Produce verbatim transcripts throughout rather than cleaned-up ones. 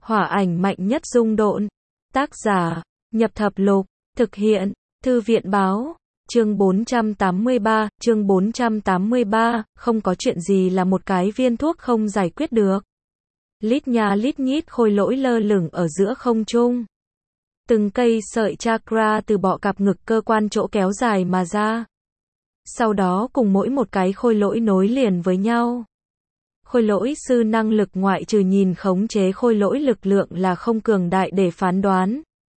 Hỏa ảnh mạnh nhất dung độn. Tác giả, Nhập Thập Lục. Thực hiện, Thư viện Báo. Chương bốn trăm tám mươi ba, chương bốn trăm tám mươi ba, không có chuyện gì là một cái viên thuốc không giải quyết được. Lít nha lít nhít khôi lỗi lơ lửng ở giữa không trung. Từng cây sợi chakra từ bọ cạp ngực cơ quan chỗ kéo dài mà ra. Sau đó cùng mỗi một cái khôi lỗi nối liền với nhau. Khôi lỗi sư năng lực ngoại trừ nhìn khống chế khôi lỗi lực lượng là không cường đại để phán đoán.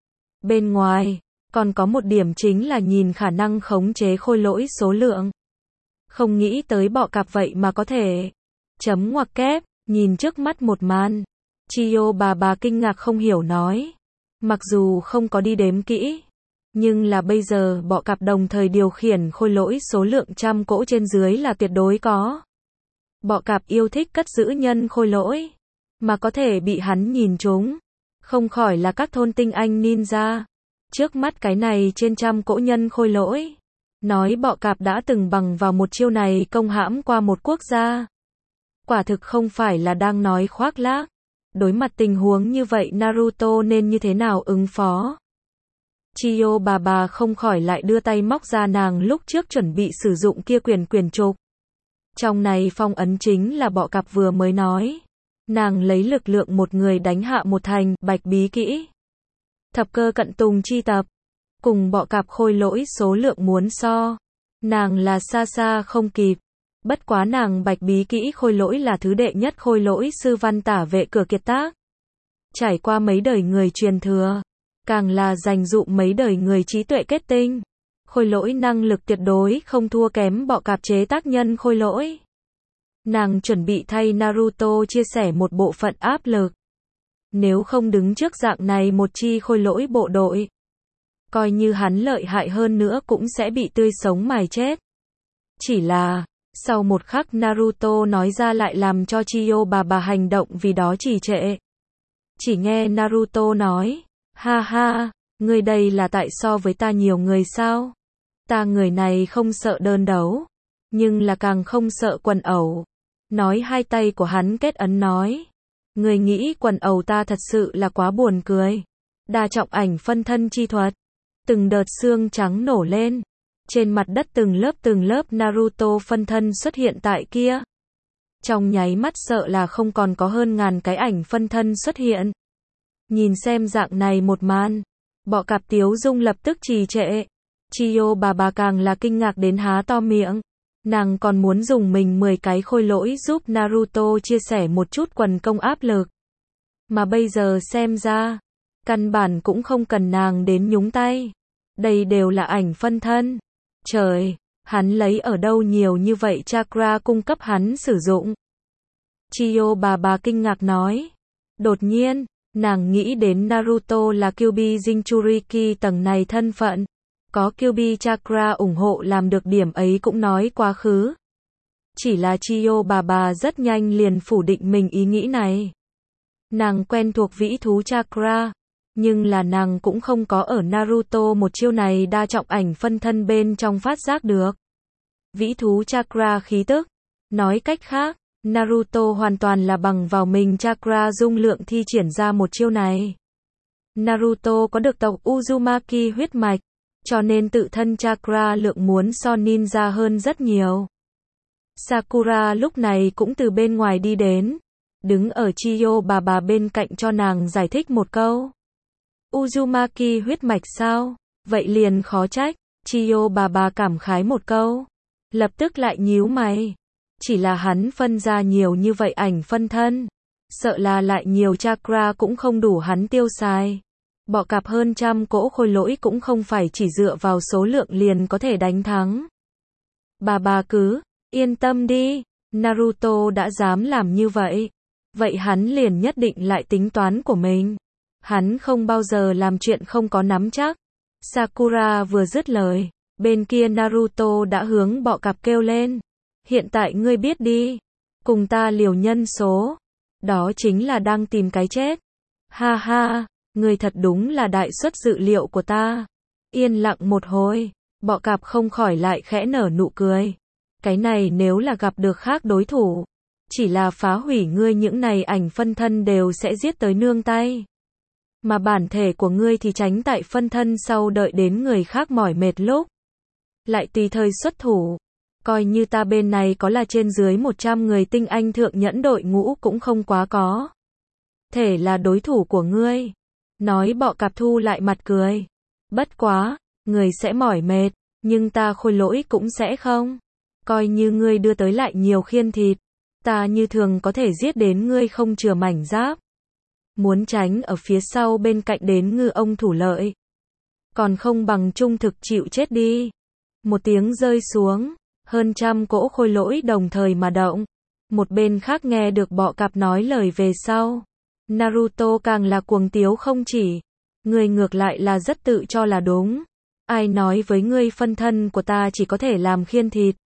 Bên ngoài, còn có một điểm chính là nhìn khả năng khống chế khôi lỗi số lượng. Không nghĩ tới bọ cạp vậy mà có thể. Chấm ngoặc kép, nhìn trước mắt một màn. Chiyo bà bà kinh ngạc không hiểu nói. Mặc dù không có đi đếm kỹ, nhưng là bây giờ bọ cạp đồng thời điều khiển khôi lỗi số lượng trăm cỗ trên dưới là tuyệt đối có. Bọ cạp yêu thích cất giữ nhân khôi lỗi, mà có thể bị hắn nhìn trúng. Không khỏi là các thôn tinh anh ninja. Trước mắt cái này trên trăm cỗ nhân khôi lỗi. Nói bọ cạp đã từng bằng vào một chiêu này công hãm qua một quốc gia. Quả thực không phải là đang nói khoác lác. Đối mặt tình huống như vậy Naruto nên như thế nào ứng phó? Chiyo bà bà không khỏi lại đưa tay móc ra nàng lúc trước chuẩn bị sử dụng kia quyền quyền trục. Trong này phong ấn chính là bọ cạp vừa mới nói. Nàng lấy lực lượng một người đánh hạ một thành bạch bí kỹ. Thập cơ cận tùng chi tập. Cùng bọ cạp khôi lỗi số lượng muốn so. Nàng là xa xa không kịp. Bất quá nàng bạch bí kỹ khôi lỗi là thứ đệ nhất khôi lỗi sư văn tả vệ cửa kiệt tác. Trải qua mấy đời người truyền thừa. Càng là dành dụm mấy đời người trí tuệ kết tinh. Khôi lỗi năng lực tuyệt đối không thua kém bọ cạp chế tác nhân khôi lỗi. Nàng chuẩn bị thay Naruto chia sẻ một bộ phận áp lực. Nếu không đứng trước dạng này một chi khôi lỗi bộ đội. Coi như hắn lợi hại hơn nữa cũng sẽ bị tươi sống mài chết. Chỉ là, sau một khắc Naruto nói ra lại làm cho Chiyo bà bà hành động vì đó trì trệ. Chỉ nghe Naruto nói, ha ha, người đây là tại so với ta nhiều người sao? Ta người này không sợ đơn đấu, nhưng là càng không sợ quần ẩu. Nói hai tay của hắn kết ấn nói. Người nghĩ quần ẩu ta thật sự là quá buồn cười. Đa trọng ảnh phân thân chi thuật. Từng đợt xương trắng nổ lên. Trên mặt đất từng lớp từng lớp Naruto phân thân xuất hiện tại kia. Trong nháy mắt sợ là không còn có hơn ngàn cái ảnh phân thân xuất hiện. Nhìn xem dạng này một màn. Bọ cạp Tiếu Dung lập tức trì trệ. Chiyo bà bà càng là kinh ngạc đến há to miệng. Nàng còn muốn dùng mình mười cái khôi lỗi giúp Naruto chia sẻ một chút quần công áp lực. Mà bây giờ xem ra, căn bản cũng không cần nàng đến nhúng tay. Đây đều là ảnh phân thân. Trời, hắn lấy ở đâu nhiều như vậy chakra cung cấp hắn sử dụng. Chiyo bà bà kinh ngạc nói. Đột nhiên, nàng nghĩ đến Naruto là Kyuubi Jinchuriki tầng này thân phận. Có Kyuubi chakra ủng hộ làm được điểm ấy cũng nói quá khứ. Chỉ là Chiyo bà bà rất nhanh liền phủ định mình ý nghĩ này. Nàng quen thuộc vĩ thú chakra, nhưng là nàng cũng không có ở Naruto một chiêu này đa trọng ảnh phân thân bên trong phát giác được. Vĩ thú chakra khí tức. Nói cách khác, Naruto hoàn toàn là bằng vào mình chakra dung lượng thi triển ra một chiêu này. Naruto có được tộc Uzumaki huyết mạch. Cho nên tự thân chakra lượng muốn so ninja hơn rất nhiều. Sakura lúc này cũng từ bên ngoài đi đến. Đứng ở Chiyo bà bà bên cạnh cho nàng giải thích một câu. Uzumaki huyết mạch sao? Vậy liền khó trách. Chiyo bà bà cảm khái một câu. Lập tức lại nhíu mày. Chỉ là hắn phân ra nhiều như vậy ảnh phân thân. Sợ là lại nhiều chakra cũng không đủ hắn tiêu xài. Bọ cạp hơn trăm cỗ khôi lỗi cũng không phải chỉ dựa vào số lượng liền có thể đánh thắng. Bà bà cứ yên tâm đi, Naruto đã dám làm như vậy. Vậy hắn liền nhất định lại tính toán của mình. Hắn không bao giờ làm chuyện không có nắm chắc. Sakura vừa dứt lời, bên kia Naruto đã hướng bọ cạp kêu lên. Hiện tại ngươi biết đi, cùng ta liều nhân số. Đó chính là đang tìm cái chết. Ha ha. Người thật đúng là đại suất dự liệu của ta. Yên lặng một hồi, bọ cạp không khỏi lại khẽ nở nụ cười. Cái này nếu là gặp được khác đối thủ, chỉ là phá hủy ngươi những này ảnh phân thân đều sẽ giết tới nương tay. Mà bản thể của ngươi thì tránh tại phân thân sau đợi đến người khác mỏi mệt lúc. Lại tùy thời xuất thủ. Coi như ta bên này có là trên dưới một trăm người tinh anh thượng nhẫn đội ngũ cũng không quá có thể là đối thủ của ngươi. Nói Bọ Cạp thu lại mặt cười. Bất quá, người sẽ mỏi mệt, nhưng ta Khôi Lỗi cũng sẽ không. Coi như ngươi đưa tới lại nhiều khiên thịt, ta như thường có thể giết đến ngươi không chừa mảnh giáp. Muốn tránh ở phía sau bên cạnh đến ngư ông thủ lợi. Còn không bằng trung thực chịu chết đi. Một tiếng rơi xuống, hơn trăm cỗ Khôi Lỗi đồng thời mà động. Một bên khác nghe được Bọ Cạp nói lời về sau. Naruto càng là cuồng tiếu không chỉ. Ngươi ngược lại là rất tự cho là đúng. Ai nói với ngươi phân thân của ta chỉ có thể làm khiên thịt.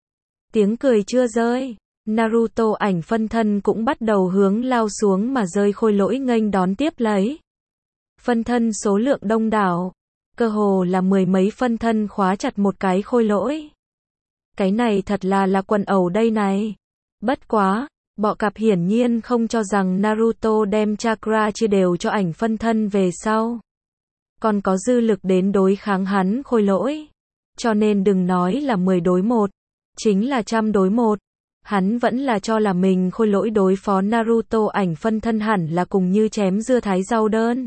Tiếng cười chưa rơi. Naruto ảnh phân thân cũng bắt đầu hướng lao xuống mà rơi Khôi Lỗi nghênh đón tiếp lấy. Phân thân số lượng đông đảo. Cơ hồ là mười mấy phân thân khóa chặt một cái Khôi Lỗi. Cái này thật là là quần ẩu đây này. Bất quá, Bọ Cạp hiển nhiên không cho rằng Naruto đem chakra chia đều cho ảnh phân thân về sau. Còn có dư lực đến đối kháng hắn Khôi Lỗi. Cho nên đừng nói là mười đối một, chính là trăm đối một. Hắn vẫn là cho là mình Khôi Lỗi đối phó Naruto ảnh phân thân hẳn là cùng như chém dưa thái rau đơn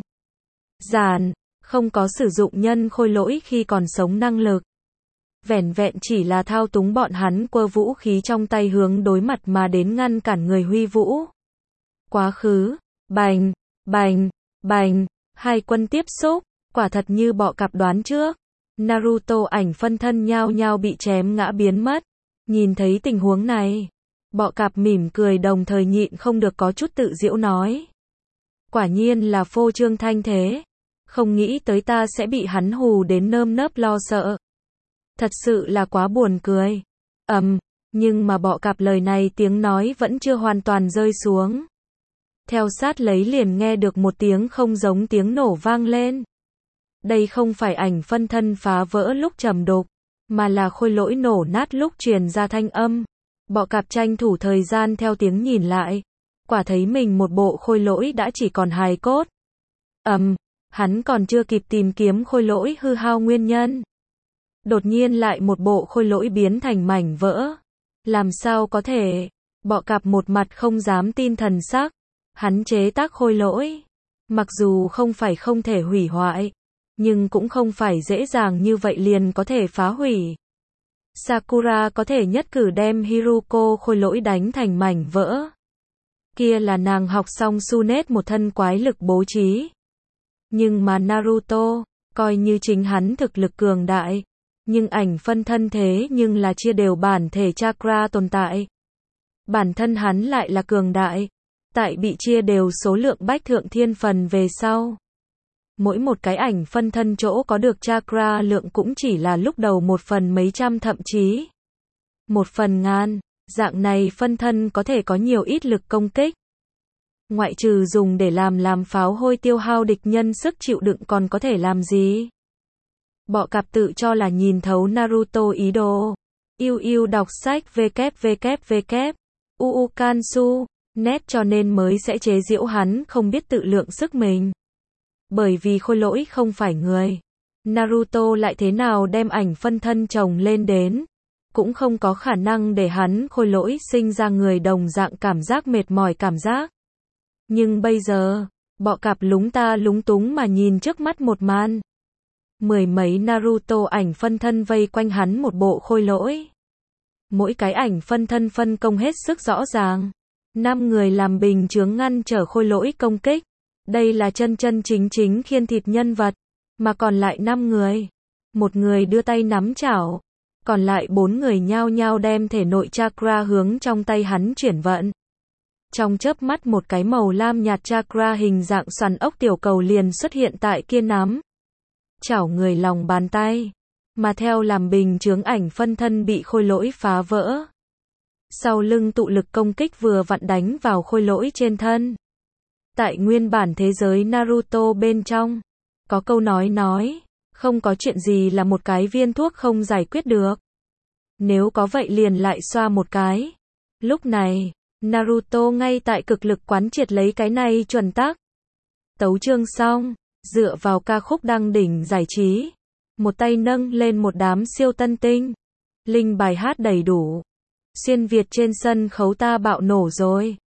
giản, không có sử dụng nhân Khôi Lỗi khi còn sống năng lực. Vẻn vẹn chỉ là thao túng bọn hắn quơ vũ khí trong tay hướng đối mặt mà đến ngăn cản người huy vũ. Quá khứ, bành, bành, bành, hai quân tiếp xúc, quả thật như Bọ Cạp đoán trước. Naruto ảnh phân thân nhao nhao bị chém ngã biến mất. Nhìn thấy tình huống này, Bọ Cạp mỉm cười đồng thời nhịn không được có chút tự giễu nói. Quả nhiên là phô trương thanh thế. Không nghĩ tới ta sẽ bị hắn hù đến nơm nớp lo sợ. Thật sự là quá buồn cười. Ầm, um, nhưng mà Bọ Cạp lời này tiếng nói vẫn chưa hoàn toàn rơi xuống. Theo sát lấy liền nghe được một tiếng không giống tiếng nổ vang lên. Đây không phải ảnh phân thân phá vỡ lúc trầm đục, mà là Khôi Lỗi nổ nát lúc truyền ra thanh âm. Bọ Cạp tranh thủ thời gian theo tiếng nhìn lại. Quả thấy mình một bộ Khôi Lỗi đã chỉ còn hài cốt. Ầm, um, hắn còn chưa kịp tìm kiếm Khôi Lỗi hư hao nguyên nhân. Đột nhiên lại một bộ Khôi Lỗi biến thành mảnh vỡ. Làm sao có thể? Bọ Cạp một mặt không dám tin thần sắc. Hắn chế tác Khôi Lỗi. Mặc dù không phải không thể hủy hoại, nhưng cũng không phải dễ dàng như vậy liền có thể phá hủy. Sakura có thể nhất cử đem Hiruko Khôi Lỗi đánh thành mảnh vỡ. Kia là nàng học xong Sunet một thân quái lực bố trí. Nhưng mà Naruto, coi như chính hắn thực lực cường đại, nhưng ảnh phân thân thế nhưng là chia đều bản thể chakra tồn tại. Bản thân hắn lại là cường đại, tại bị chia đều số lượng bách thượng thiên phần về sau. Mỗi một cái ảnh phân thân chỗ có được chakra lượng cũng chỉ là lúc đầu một phần mấy trăm thậm chí một phần ngàn, dạng này phân thân có thể có nhiều ít lực công kích. Ngoại trừ dùng để làm làm pháo hôi tiêu hao địch nhân sức chịu đựng còn có thể làm gì? Bọ Cạp tự cho là nhìn thấu Naruto ý đồ. Yêu yêu đọc sách www. Uukansu, net cho nên mới sẽ chế giễu hắn không biết tự lượng sức mình. Bởi vì Khôi Lỗi không phải người. Naruto lại thế nào đem ảnh phân thân chồng lên đến. Cũng không có khả năng để hắn Khôi Lỗi sinh ra người đồng dạng cảm giác mệt mỏi cảm giác. Nhưng bây giờ, Bọ Cạp lúng ta lúng túng mà nhìn trước mắt một màn. Mười mấy Naruto ảnh phân thân vây quanh hắn một bộ Khôi Lỗi. Mỗi cái ảnh phân thân phân công hết sức rõ ràng. Năm người làm bình chướng ngăn trở Khôi Lỗi công kích. Đây là chân chân chính chính khiên thịt nhân vật. Mà còn lại năm người. Một người đưa tay nắm chảo. Còn lại bốn người nhao nhao đem thể nội chakra hướng trong tay hắn chuyển vận. Trong chớp mắt một cái màu lam nhạt chakra hình dạng xoắn ốc tiểu cầu liền xuất hiện tại kia nắm chảo người lòng bàn tay. Mà theo làm bình chướng ảnh phân thân bị Khôi Lỗi phá vỡ. Sau lưng tụ lực công kích vừa vặn đánh vào Khôi Lỗi trên thân. Tại nguyên bản thế giới Naruto bên trong, có câu nói nói, không có chuyện gì là một cái viên thuốc không giải quyết được. Nếu có vậy liền lại xoa một cái. Lúc này, Naruto ngay tại cực lực quán triệt lấy cái này chuẩn tắc. Tấu chương xong, dựa vào ca khúc đăng đỉnh giải trí. Một tay nâng lên một đám siêu tân tinh. Linh bài hát đầy đủ. Xuyên Việt trên sân khấu ta bạo nổ rồi.